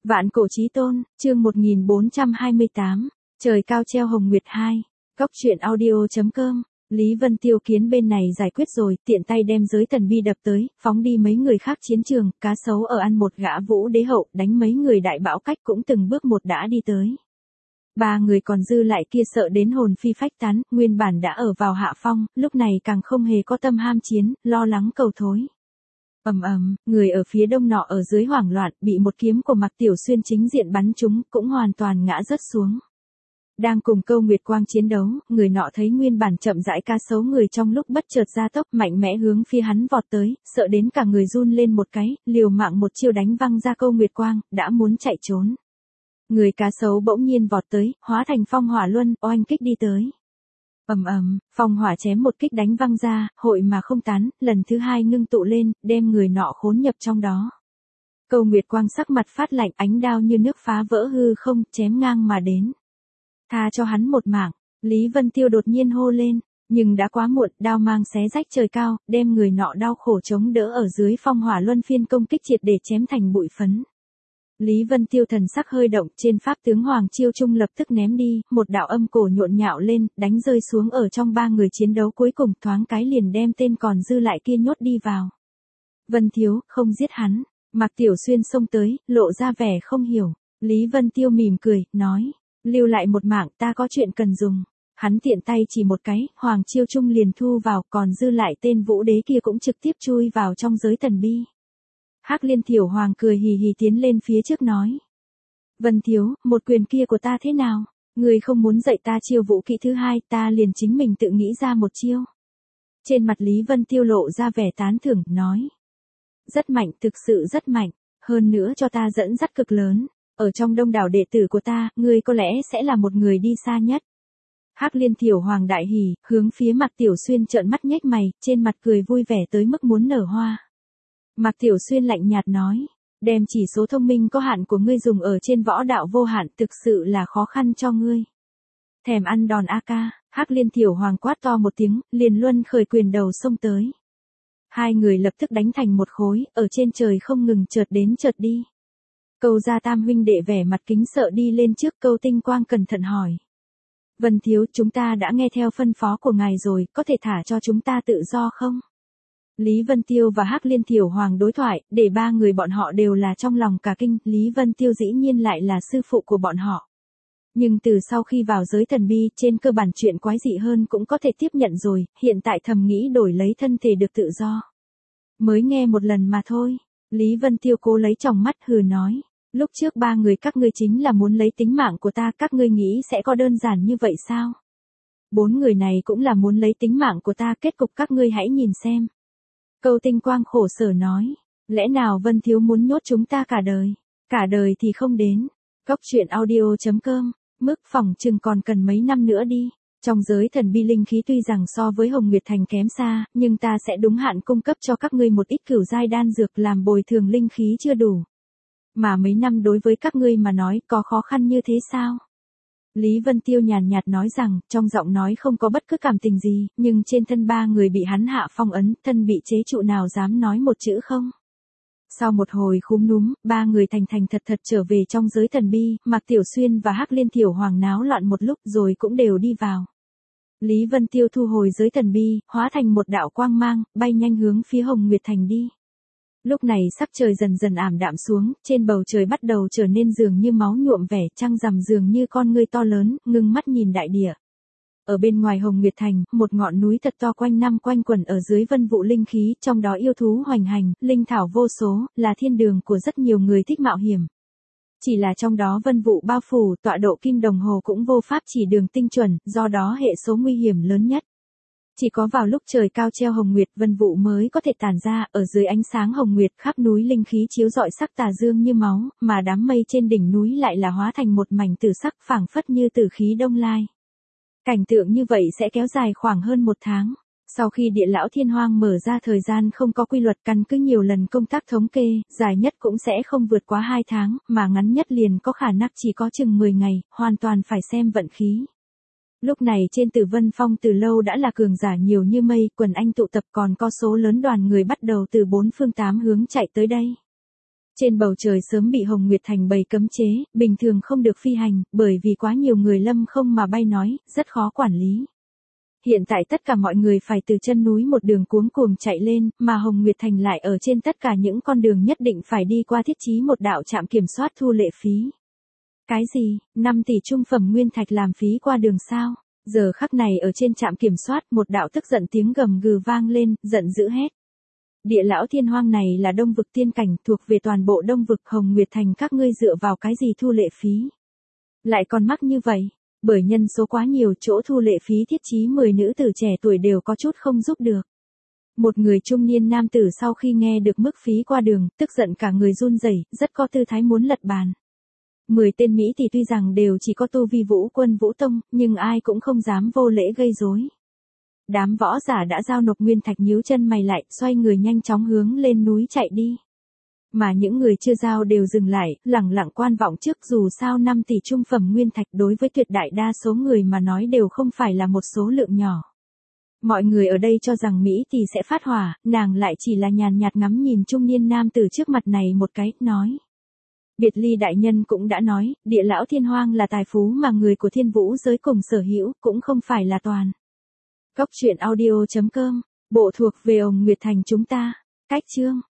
Vạn cổ chí tôn, chương 1428, trời cao treo hồng nguyệt 2, Cóc truyện audio.com. Lý Vân Tiêu kiến bên này giải quyết rồi, tiện tay đem giới thần bi đập tới, phóng đi mấy người khác chiến trường, cá sấu ở ăn một gã vũ đế hậu, đánh mấy người đại bão cách cũng từng bước một đã đi tới. Ba người còn dư lại kia sợ đến hồn phi phách tán, nguyên bản đã ở vào hạ phong, lúc này càng không hề có tâm ham chiến, lo lắng cầu thối. Người ở phía đông nọ ở dưới hoảng loạn, bị một kiếm của Mạc Tiểu Xuyên chính diện bắn trúng, cũng hoàn toàn ngã rớt xuống. Đang cùng Câu Nguyệt Quang chiến đấu, người nọ thấy nguyên bản chậm rãi cá sấu người trong lúc bất chợt ra tốc mạnh mẽ hướng phía hắn vọt tới, sợ đến cả người run lên một cái, liều mạng một chiêu đánh văng ra Câu Nguyệt Quang, đã muốn chạy trốn. Người cá sấu bỗng nhiên vọt tới, hóa thành phong hỏa luân, oanh kích đi tới. Phong hỏa chém một kích đánh văng ra, hội mà không tán, lần thứ hai ngưng tụ lên, đem người nọ khốn nhập trong đó. Câu Nguyệt Quang sắc mặt phát lạnh, ánh đao như nước phá vỡ hư không, chém ngang mà đến. Tha cho hắn một mạng, Lý Vân Tiêu đột nhiên hô lên, nhưng đã quá muộn, đao mang xé rách trời cao, đem người nọ đau khổ chống đỡ ở dưới phong hỏa luân phiên công kích triệt để chém thành bụi phấn. Lý Vân Tiêu thần sắc hơi động, trên pháp tướng Hoàng Chiêu Trung lập tức ném đi, một đạo âm cổ nhộn nhạo lên, đánh rơi xuống ở trong ba người chiến đấu cuối cùng, thoáng cái liền đem tên còn dư lại kia nhốt đi vào. Vân Thiếu, không giết hắn. Mạc Tiểu Xuyên xông tới, lộ ra vẻ không hiểu. Lý Vân Tiêu mỉm cười, nói, lưu lại một mạng, ta có chuyện cần dùng. Hắn tiện tay chỉ một cái, Hoàng Chiêu Trung liền thu vào, còn dư lại tên vũ đế kia cũng trực tiếp chui vào trong giới thần bi. Hắc Liên Thiểu Hoàng cười hì hì tiến lên phía trước nói. Vân Thiếu, một quyền kia của ta thế nào? Người không muốn dạy ta chiêu vũ kỹ thứ hai, ta liền chính mình tự nghĩ ra một chiêu. Trên mặt Lý Vân Tiêu lộ ra vẻ tán thưởng, nói. Rất mạnh, thực sự rất mạnh, hơn nữa cho ta dẫn dắt cực lớn. Ở trong đông đảo đệ tử của ta, ngươi có lẽ sẽ là một người đi xa nhất. Hắc Liên Thiểu Hoàng đại hỉ, hướng phía Mạc Tiểu Xuyên trợn mắt nhếch mày, trên mặt cười vui vẻ tới mức muốn nở hoa. Mạc Tiểu Xuyên lạnh nhạt nói, đem chỉ số thông minh có hạn của ngươi dùng ở trên võ đạo vô hạn thực sự là khó khăn cho ngươi. Thèm ăn đòn AK, Hắc Liên Thiểu Hoàng quát to một tiếng, liền luân khởi quyền đầu xông tới. Hai người lập tức đánh thành một khối, ở trên trời không ngừng chợt đến chợt đi. Câu gia tam huynh đệ vẻ mặt kính sợ đi lên trước, Câu Tinh Quang cẩn thận hỏi. Vân Thiếu, chúng ta đã nghe theo phân phó của ngài rồi, có thể thả cho chúng ta tự do không? Lý Vân Tiêu và Hắc Liên Thiểu Hoàng đối thoại, để ba người bọn họ đều là trong lòng cả kinh, Lý Vân Tiêu dĩ nhiên lại là sư phụ của bọn họ. Nhưng từ sau khi vào giới thần bi, trên cơ bản chuyện quái dị hơn cũng có thể tiếp nhận rồi, hiện tại thầm nghĩ đổi lấy thân thể được tự do. Mới nghe một lần mà thôi, Lý Vân Tiêu cố lấy tròng mắt hừ nói, lúc trước ba người các ngươi chính là muốn lấy tính mạng của ta, các ngươi nghĩ sẽ có đơn giản như vậy sao? Bốn người này cũng là muốn lấy tính mạng của ta, kết cục các ngươi hãy nhìn xem. Câu Tinh Quang khổ sở nói, lẽ nào Vân Thiếu muốn nhốt chúng ta cả đời thì không đến. Cóc truyện audio.com, mức phỏng chừng còn cần mấy năm nữa đi. Trong giới thần bi linh khí tuy rằng so với Hồng Nguyệt Thành kém xa, nhưng ta sẽ đúng hạn cung cấp cho các ngươi một ít cửu giai đan dược làm bồi thường linh khí chưa đủ. Mà mấy năm đối với các ngươi mà nói có khó khăn như thế sao? Lý Vân Tiêu nhàn nhạt nói rằng, trong giọng nói không có bất cứ cảm tình gì, nhưng trên thân ba người bị hắn hạ phong ấn, thân bị chế trụ nào dám nói một chữ không? Sau một hồi khúm núm, ba người thành thật trở về trong giới thần bi, Mạc Tiểu Xuyên và Hắc Liên Thiểu Hoàng náo loạn một lúc rồi cũng đều đi vào. Lý Vân Tiêu thu hồi giới thần bi, hóa thành một đạo quang mang, bay nhanh hướng phía Hồng Nguyệt Thành đi. Lúc này sắc trời dần dần ảm đạm xuống, trên bầu trời bắt đầu trở nên dường như máu nhuộm vẻ, trăng rằm dường như con ngươi to lớn, ngưng mắt nhìn đại địa. Ở bên ngoài Hồng Nguyệt Thành, một ngọn núi thật to quanh năm quanh quẩn ở dưới vân vụ linh khí, trong đó yêu thú hoành hành, linh thảo vô số, là thiên đường của rất nhiều người thích mạo hiểm. Chỉ là trong đó vân vụ bao phủ, tọa độ kim đồng hồ cũng vô pháp chỉ đường tinh chuẩn, do đó hệ số nguy hiểm lớn nhất. Chỉ có vào lúc trời cao treo hồng nguyệt, vân vụ mới có thể tản ra, ở dưới ánh sáng hồng nguyệt khắp núi linh khí chiếu rọi sắc tà dương như máu, mà đám mây trên đỉnh núi lại là hóa thành một mảnh tử sắc phảng phất như tử khí đông lai. Cảnh tượng như vậy sẽ kéo dài khoảng hơn một tháng. Sau khi địa lão thiên hoang mở ra thời gian không có quy luật, căn cứ nhiều lần công tác thống kê, dài nhất cũng sẽ không vượt quá 2 tháng, mà ngắn nhất liền có khả năng chỉ có chừng 10 ngày, hoàn toàn phải xem vận khí. Lúc này trên Tử Vân Phong từ lâu đã là cường giả nhiều như mây, quần anh tụ tập, còn có số lớn đoàn người bắt đầu từ 4 phương 8 hướng chạy tới đây. Trên bầu trời sớm bị Hồng Nguyệt Thành bày cấm chế, bình thường không được phi hành, bởi vì quá nhiều người lâm không mà bay nói, rất khó quản lý. Hiện tại tất cả mọi người phải từ chân núi một đường cuống cuồng chạy lên, mà Hồng Nguyệt Thành lại ở trên tất cả những con đường nhất định phải đi qua thiết trí một đạo trạm kiểm soát thu lệ phí. Cái gì, 5 tỷ trung phẩm nguyên thạch làm phí qua đường sao? Giờ khắc này ở trên trạm kiểm soát một đạo tức giận tiếng gầm gừ vang lên, giận dữ hét. Địa lão thiên hoang này là đông vực tiên cảnh thuộc về toàn bộ đông vực Hồng Nguyệt Thành các ngươi dựa vào cái gì thu lệ phí? Lại còn mắc như vậy, bởi nhân số quá nhiều chỗ thu lệ phí thiết trí 10 nữ tử trẻ tuổi đều có chút không giúp được. Một người trung niên nam tử sau khi nghe được mức phí qua đường, tức giận cả người run rẩy, rất có tư thái muốn lật bàn. 10 tên Mỹ thì tuy rằng đều chỉ có tu vi vũ quân vũ tông, nhưng ai cũng không dám vô lễ gây rối. Đám võ giả đã giao nộp nguyên thạch nhíu chân mày lại, xoay người nhanh chóng hướng lên núi chạy đi. Mà những người chưa giao đều dừng lại, lẳng lặng quan vọng trước dù sao 5 tỷ trung phẩm nguyên thạch đối với tuyệt đại đa số người mà nói đều không phải là một số lượng nhỏ. Mọi người ở đây cho rằng Mỹ thì sẽ phát hỏa, nàng lại chỉ là nhàn nhạt ngắm nhìn trung niên nam tử trước mặt này một cái, nói. Biệt Ly đại nhân cũng đã nói, địa lão thiên hoang là tài phú mà người của thiên vũ giới cùng sở hữu, cũng không phải là toàn. Cốc truyện audio.com, bộ thuộc về Hồng Nguyệt Thành chúng ta. Cách chương